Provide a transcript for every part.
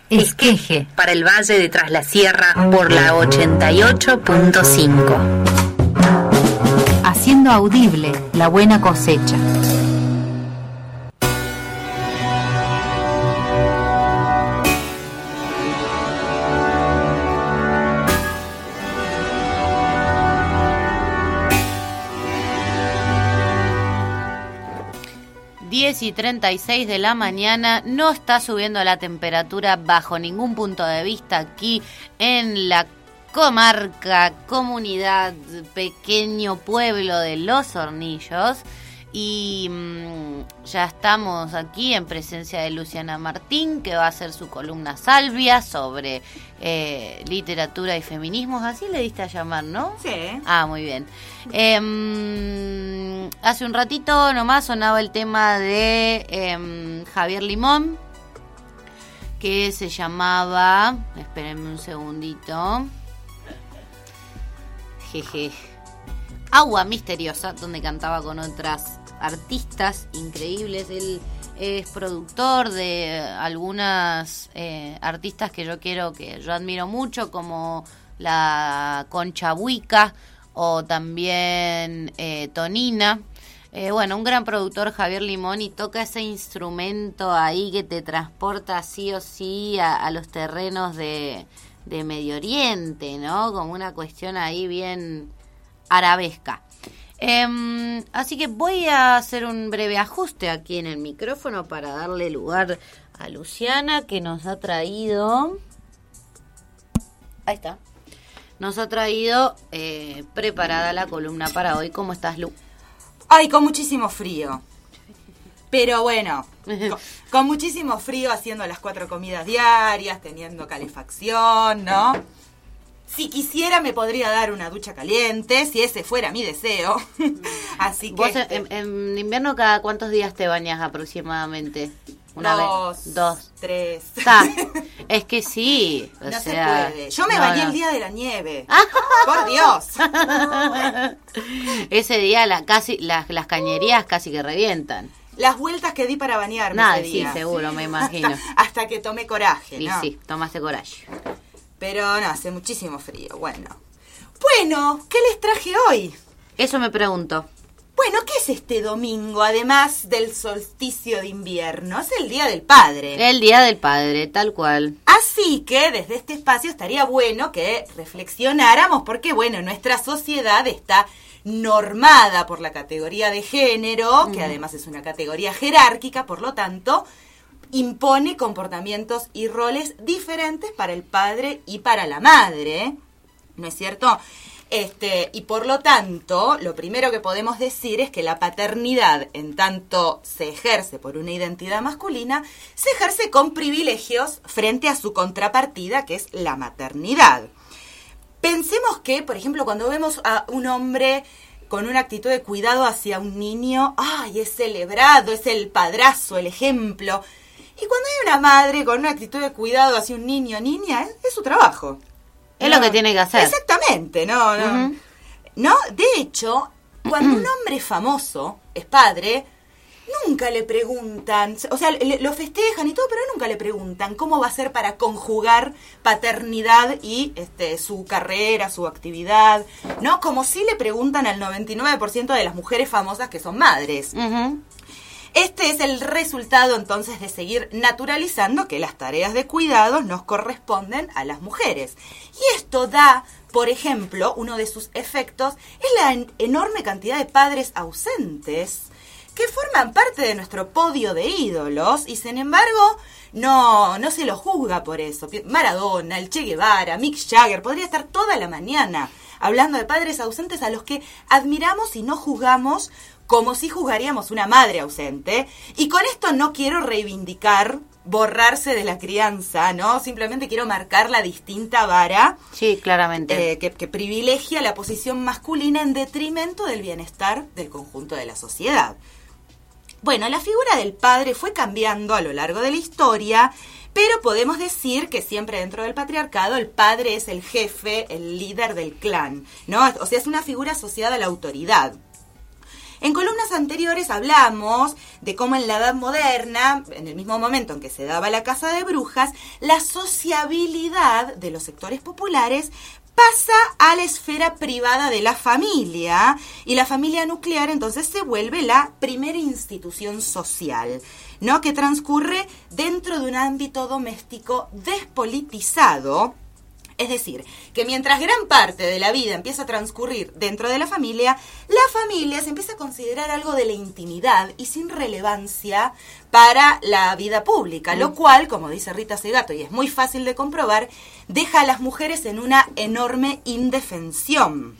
Esqueje, para el Valle de Tras la Sierra, por la 88.5. Haciendo audible la buena cosecha. Y 36 de la mañana, no está subiendo la temperatura bajo ningún punto de vista aquí en la comarca, comunidad, pequeño pueblo de Los Hornillos. Y ya estamos aquí en presencia de Luciana Martín, que va a hacer su columna Salvia sobre literatura y feminismos. Así le diste a llamar, ¿no? Sí. Ah, muy bien. Hace un ratito nomás sonaba el tema de Javier Limón, que se llamaba, espérenme un segundito, jeje, Agua Misteriosa, donde cantaba con otras artistas increíbles. Él es productor de algunas artistas que yo admiro mucho, como la Concha Buica o también Tonina. Bueno, un gran productor, Javier Limón, y toca ese instrumento ahí que te transporta sí o sí a los terrenos de Medio Oriente, ¿no? Como una cuestión ahí bien arabesca. Así que voy a hacer un breve ajuste aquí en el micrófono para darle lugar a Luciana, que nos ha traído... Ahí está. Nos ha traído preparada la columna para hoy. ¿Cómo estás, Lu? Ay, con muchísimo frío. Pero bueno, con muchísimo frío, haciendo las 4 comidas diarias, teniendo calefacción, ¿no? Si quisiera me podría dar una ducha caliente, si ese fuera mi deseo. Así que... ¿Vos en invierno cada cuántos días te bañas aproximadamente? Dos. 3. Es que sí. No se puede. Yo me bañé el día de la nieve. ¡Por Dios! Ese día las cañerías casi que revientan. Las vueltas que di para bañarme ese día. Sí, seguro, me imagino. Hasta que tomé coraje, ¿no? Sí, tomaste coraje. Pero no, hace muchísimo frío. Bueno, ¿qué les traje hoy? Eso me pregunto. Bueno, ¿qué es este domingo, además del solsticio de invierno? Es el Día del Padre. El Día del Padre, tal cual. Así que desde este espacio estaría bueno que reflexionáramos, porque bueno, nuestra sociedad está normada por la categoría de género, que además es una categoría jerárquica, por lo tanto, impone comportamientos y roles diferentes para el padre y para la madre, ¿no es cierto? Y por lo tanto, lo primero que podemos decir es que la paternidad, en tanto se ejerce por una identidad masculina, se ejerce con privilegios frente a su contrapartida, que es la maternidad. Pensemos que, por ejemplo, cuando vemos a un hombre con una actitud de cuidado hacia un niño, ¡ay, es celebrado, es el padrazo, el ejemplo! Y cuando hay una madre con una actitud de cuidado hacia un niño o niña, es su trabajo. Es lo que tiene que hacer. Exactamente, no. ¿No? De hecho, cuando un hombre famoso es padre, nunca le preguntan, o sea, lo festejan y todo, pero nunca le preguntan cómo va a ser para conjugar paternidad y su carrera, su actividad, ¿no? Como si le preguntan al 99% de las mujeres famosas que son madres. Este es el resultado, entonces, de seguir naturalizando que las tareas de cuidados nos corresponden a las mujeres. Y esto da, por ejemplo, uno de sus efectos es la enorme cantidad de padres ausentes que forman parte de nuestro podio de ídolos y, sin embargo, no se los juzga por eso. Maradona, el Che Guevara, Mick Jagger, podría estar toda la mañana hablando de padres ausentes a los que admiramos y no juzgamos como si juzgaríamos una madre ausente. Y con esto no quiero reivindicar, borrarse de la crianza, ¿no? Simplemente quiero marcar la distinta vara. Sí, claramente. Que privilegia la posición masculina en detrimento del bienestar del conjunto de la sociedad. Bueno, la figura del padre fue cambiando a lo largo de la historia, pero podemos decir que siempre dentro del patriarcado el padre es el jefe, el líder del clan, ¿no? O sea, es una figura asociada a la autoridad. En columnas anteriores hablamos de cómo en la Edad Moderna, en el mismo momento en que se daba la caza de brujas, la sociabilidad de los sectores populares pasa a la esfera privada de la familia, y la familia nuclear entonces se vuelve la primera institución social, ¿no? Que transcurre dentro de un ámbito doméstico despolitizado. Es decir, que mientras gran parte de la vida empieza a transcurrir dentro de la familia se empieza a considerar algo de la intimidad y sin relevancia para la vida pública, lo cual, como dice Rita Segato, y es muy fácil de comprobar, deja a las mujeres en una enorme indefensión.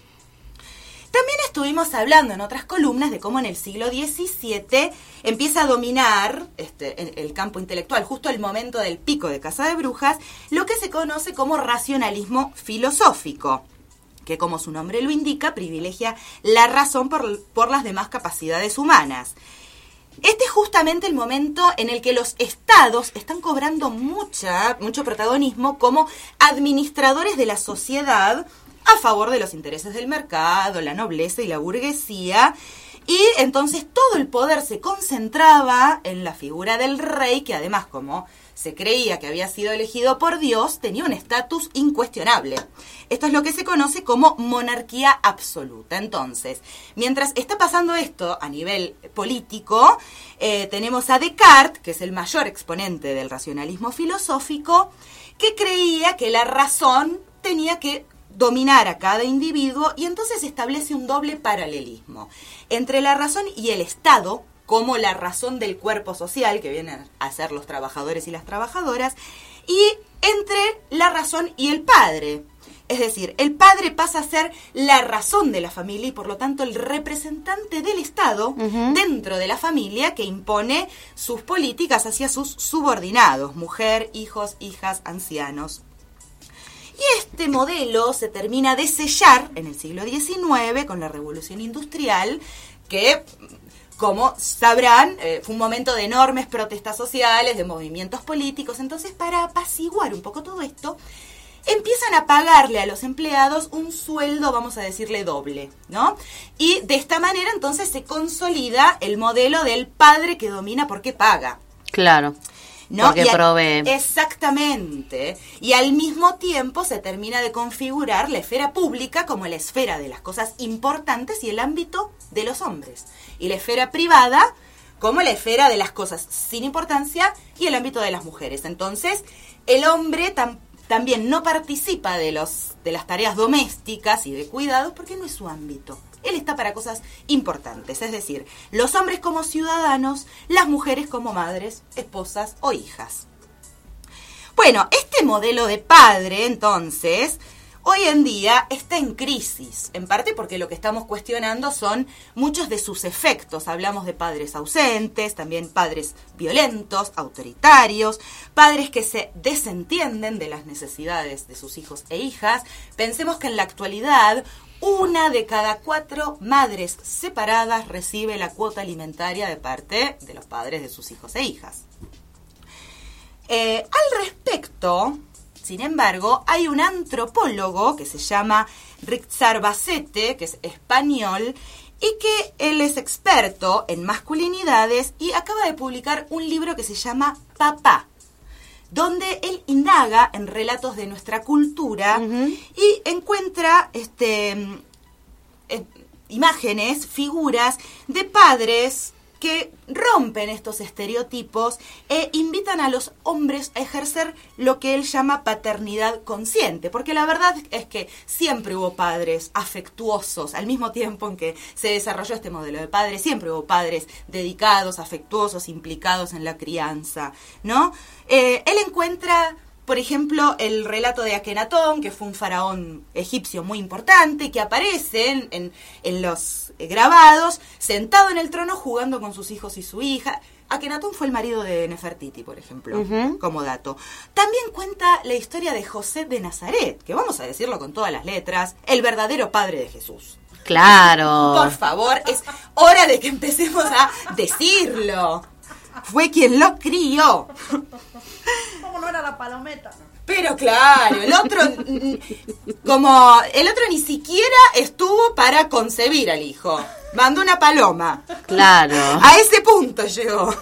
También estuvimos hablando en otras columnas de cómo en el siglo XVII empieza a dominar el campo intelectual, justo el momento del pico de caza de brujas, lo que se conoce como racionalismo filosófico, que como su nombre lo indica, privilegia la razón por las demás capacidades humanas. Este es justamente el momento en el que los estados están cobrando mucho protagonismo como administradores de la sociedad, a favor de los intereses del mercado, la nobleza y la burguesía, y entonces todo el poder se concentraba en la figura del rey, que además, como se creía que había sido elegido por Dios, tenía un estatus incuestionable. Esto es lo que se conoce como monarquía absoluta. Entonces, mientras está pasando esto a nivel político, tenemos a Descartes, que es el mayor exponente del racionalismo filosófico, que creía que la razón tenía que dominar a cada individuo, y entonces establece un doble paralelismo entre la razón y el Estado, como la razón del cuerpo social, que vienen a ser los trabajadores y las trabajadoras, y entre la razón y el padre. Es decir, el padre pasa a ser la razón de la familia y por lo tanto el representante del Estado dentro de la familia, que impone sus políticas hacia sus subordinados, mujer, hijos, hijas, ancianos. Y este modelo se termina de sellar en el siglo XIX con la Revolución Industrial, que, como sabrán, fue un momento de enormes protestas sociales, de movimientos políticos. Entonces, para apaciguar un poco todo esto, empiezan a pagarle a los empleados un sueldo, vamos a decirle, doble, ¿no? Y de esta manera, entonces, se consolida el modelo del padre que domina porque paga. Claro. ¿No? Porque provee. Exactamente. Y al mismo tiempo se termina de configurar la esfera pública como la esfera de las cosas importantes y el ámbito de los hombres. Y la esfera privada como la esfera de las cosas sin importancia y el ámbito de las mujeres. Entonces, el hombre también no participa de las tareas domésticas y de cuidados porque no es su ámbito. Él está para cosas importantes, es decir, los hombres como ciudadanos, las mujeres como madres, esposas o hijas. Bueno, este modelo de padre, entonces, hoy en día está en crisis, en parte porque lo que estamos cuestionando son muchos de sus efectos. Hablamos de padres ausentes, también padres violentos, autoritarios, padres que se desentienden de las necesidades de sus hijos e hijas. Pensemos que en la actualidad 1 de cada 4 madres separadas recibe la cuota alimentaria de parte de los padres de sus hijos e hijas. Al respecto, sin embargo, hay un antropólogo que se llama Richard Bacete, que es español, y que él es experto en masculinidades y acaba de publicar un libro que se llama Papá, donde él indaga en relatos de nuestra cultura y encuentra imágenes, figuras de padres que rompen estos estereotipos e invitan a los hombres a ejercer lo que él llama paternidad consciente, porque la verdad es que siempre hubo padres afectuosos, al mismo tiempo en que se desarrolló este modelo de padre, siempre hubo padres dedicados, afectuosos, implicados en la crianza, ¿no? Él encuentra, por ejemplo, el relato de Akenatón, que fue un faraón egipcio muy importante, que aparece en los grabados, sentado en el trono jugando con sus hijos y su hija. Akenatón fue el marido de Nefertiti, por ejemplo, como dato. También cuenta la historia de José de Nazaret, que vamos a decirlo con todas las letras, el verdadero padre de Jesús. Claro. Por favor, es hora de que empecemos a decirlo. Fue quien lo crió. ¿Cómo no era la palometa? Pero claro, el otro ni siquiera estuvo para concebir al hijo. Mandó una paloma. Claro. A ese punto llegó.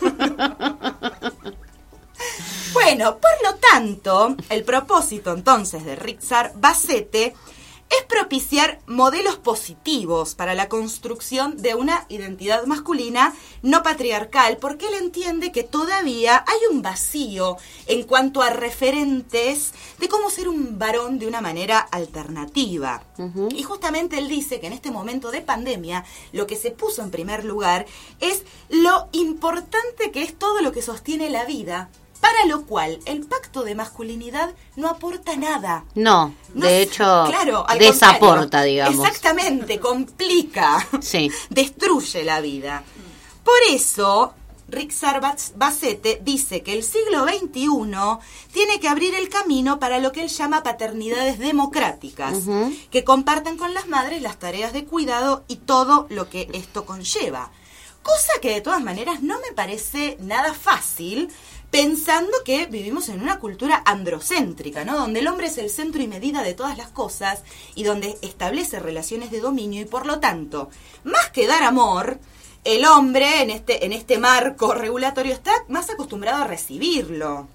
Bueno, por lo tanto, el propósito entonces de Richard Bassette es propiciar modelos positivos para la construcción de una identidad masculina no patriarcal, porque él entiende que todavía hay un vacío en cuanto a referentes de cómo ser un varón de una manera alternativa. Uh-huh. Y justamente él dice que en este momento de pandemia lo que se puso en primer lugar es lo importante que es todo lo que sostiene la vida, para lo cual el pacto de masculinidad no aporta nada. No, de hecho, claro, desaporta, digamos. Exactamente, complica, sí. Destruye la vida. Por eso, Richard Bassette dice que el siglo XXI tiene que abrir el camino para lo que él llama paternidades democráticas, uh-huh, que compartan con las madres las tareas de cuidado y todo lo que esto conlleva. Cosa que de todas maneras no me parece nada fácil, pensando que vivimos en una cultura androcéntrica, ¿no? Donde el hombre es el centro y medida de todas las cosas y donde establece relaciones de dominio y por lo tanto, más que dar amor, el hombre en este marco regulatorio está más acostumbrado a recibirlo.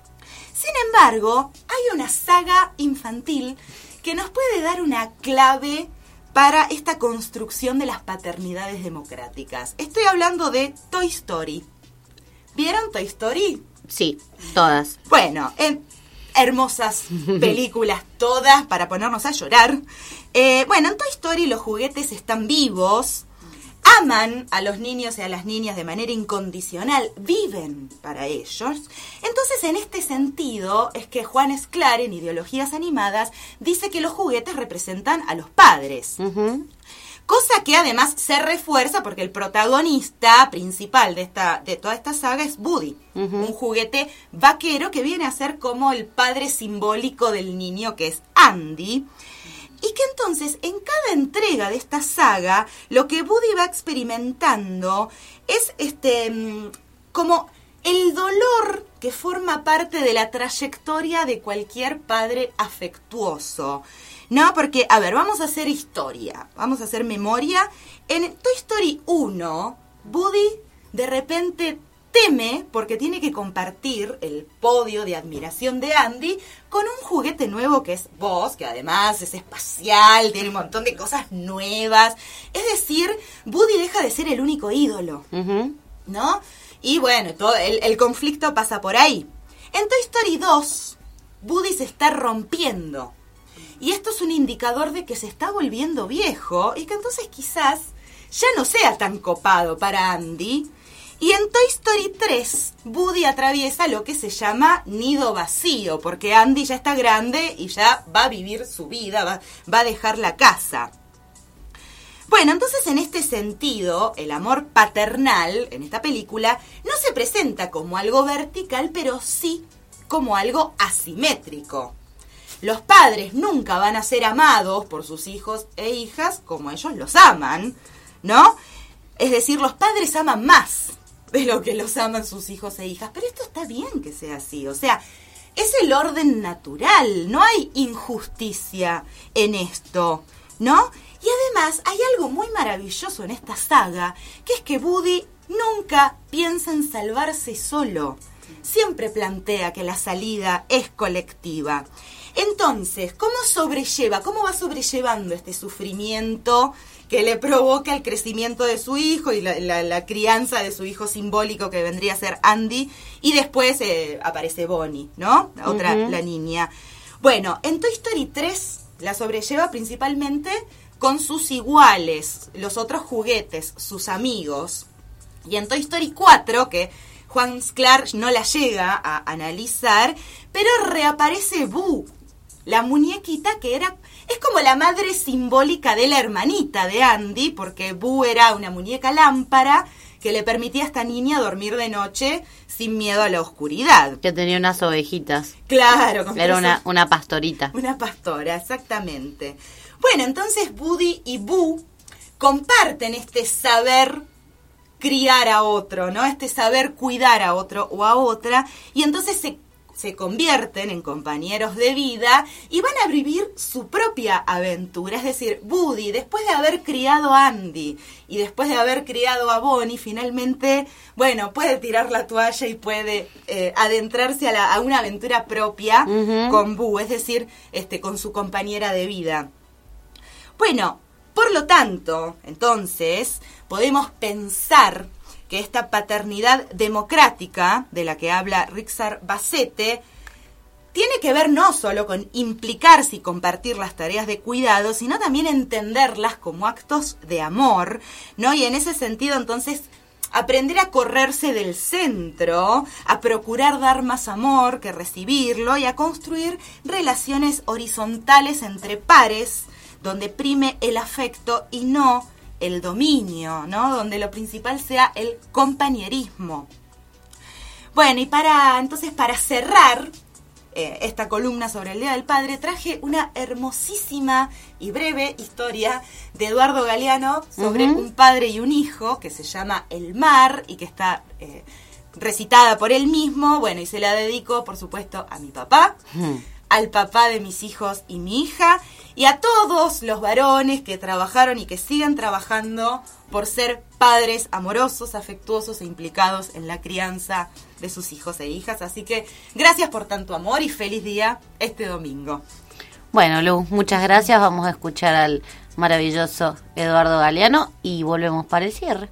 Sin embargo, hay una saga infantil que nos puede dar una clave para esta construcción de las paternidades democráticas. Estoy hablando de Toy Story. ¿Vieron Toy Story? Sí, todas. Bueno, hermosas películas todas para ponernos a llorar. Bueno, en Toy Story los juguetes están vivos, aman a los niños y a las niñas de manera incondicional, viven para ellos. Entonces, en este sentido, es que Juan Sclar, en Ideologías Animadas, dice que los juguetes representan a los padres. Uh-huh. Cosa que además se refuerza porque el protagonista principal de toda esta saga es Woody, uh-huh, un juguete vaquero que viene a ser como el padre simbólico del niño, que es Andy. Y que entonces en cada entrega de esta saga lo que Woody va experimentando es como el dolor que forma parte de la trayectoria de cualquier padre afectuoso. No, porque, a ver, vamos a hacer historia, vamos a hacer memoria. En Toy Story 1, Woody de repente teme porque tiene que compartir el podio de admiración de Andy con un juguete nuevo que es Buzz, que además es espacial, tiene un montón de cosas nuevas. Es decir, Woody deja de ser el único ídolo, uh-huh, ¿no? Y bueno, todo el conflicto pasa por ahí. En Toy Story 2, Woody se está rompiendo. Y esto es un indicador de que se está volviendo viejo y que entonces quizás ya no sea tan copado para Andy. Y en Toy Story 3, Woody atraviesa lo que se llama nido vacío, porque Andy ya está grande y ya va a vivir su vida, va a dejar la casa. Bueno, entonces en este sentido, el amor paternal en esta película no se presenta como algo vertical, pero sí como algo asimétrico. Los padres nunca van a ser amados por sus hijos e hijas como ellos los aman, ¿no? Es decir, los padres aman más de lo que los aman sus hijos e hijas. Pero esto está bien que sea así, o sea, es el orden natural, no hay injusticia en esto, ¿no? Y además hay algo muy maravilloso en esta saga, que es que Woody nunca piensa en salvarse solo. Siempre plantea que la salida es colectiva. Entonces, ¿cómo va sobrellevando este sufrimiento que le provoca el crecimiento de su hijo y la crianza de su hijo simbólico que vendría a ser Andy? Y después aparece Bonnie, ¿no? La niña. Bueno, en Toy Story 3 la sobrelleva principalmente con sus iguales, los otros juguetes, sus amigos. Y en Toy Story 4, que Juan Sclar no la llega a analizar, pero reaparece Boo, la muñequita que es como la madre simbólica de la hermanita de Andy, porque Boo era una muñeca lámpara que le permitía a esta niña dormir de noche sin miedo a la oscuridad. Que tenía unas ovejitas. Claro. Era una pastorita. Una pastora, exactamente. Bueno, entonces Woody y Boo comparten este saber criar a otro, ¿no? Este saber cuidar a otro o a otra, y entonces se se convierten en compañeros de vida y van a vivir su propia aventura. Es decir, Woody, después de haber criado a Andy y después de haber criado a Bonnie, finalmente, bueno, puede tirar la toalla y puede adentrarse a una aventura propia con Boo, es decir, con su compañera de vida. Bueno, por lo tanto, entonces, podemos pensar que esta paternidad democrática de la que habla Richard Bassette tiene que ver no solo con implicarse y compartir las tareas de cuidado, sino también entenderlas como actos de amor, ¿no? Y en ese sentido, entonces, aprender a correrse del centro, a procurar dar más amor que recibirlo y a construir relaciones horizontales entre pares, donde prime el afecto y no el dominio, ¿no? Donde lo principal sea el compañerismo. Bueno, y para cerrar esta columna sobre el Día del Padre, traje una hermosísima y breve historia de Eduardo Galeano sobre un padre y un hijo que se llama El Mar y que está recitada por él mismo. Bueno, y se la dedico, por supuesto, a mi papá, al papá de mis hijos y mi hija, y a todos los varones que trabajaron y que siguen trabajando por ser padres amorosos, afectuosos e implicados en la crianza de sus hijos e hijas. Así que gracias por tanto amor y feliz día este domingo. Bueno, Lu, muchas gracias. Vamos a escuchar al maravilloso Eduardo Galeano y volvemos para el cierre.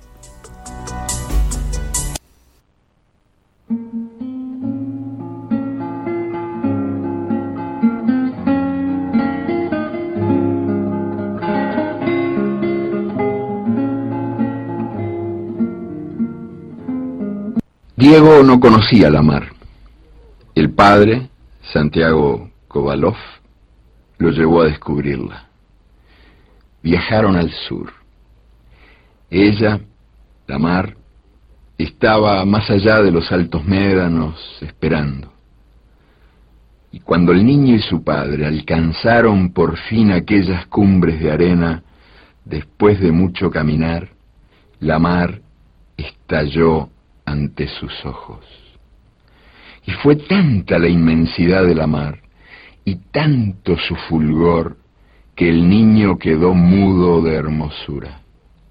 Diego no conocía la mar. El padre, Santiago Kovalov, lo llevó a descubrirla. Viajaron al sur. Ella, la mar, estaba más allá de los altos médanos esperando. Y cuando el niño y su padre alcanzaron por fin aquellas cumbres de arena, después de mucho caminar, la mar estalló ante sus ojos. Y fue tanta la inmensidad de la mar y tanto su fulgor que el niño quedó mudo de hermosura.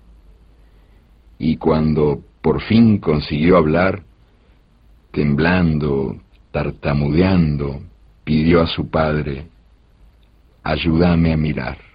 Y cuando por fin consiguió hablar, temblando, tartamudeando, pidió a su padre: ayúdame a mirar.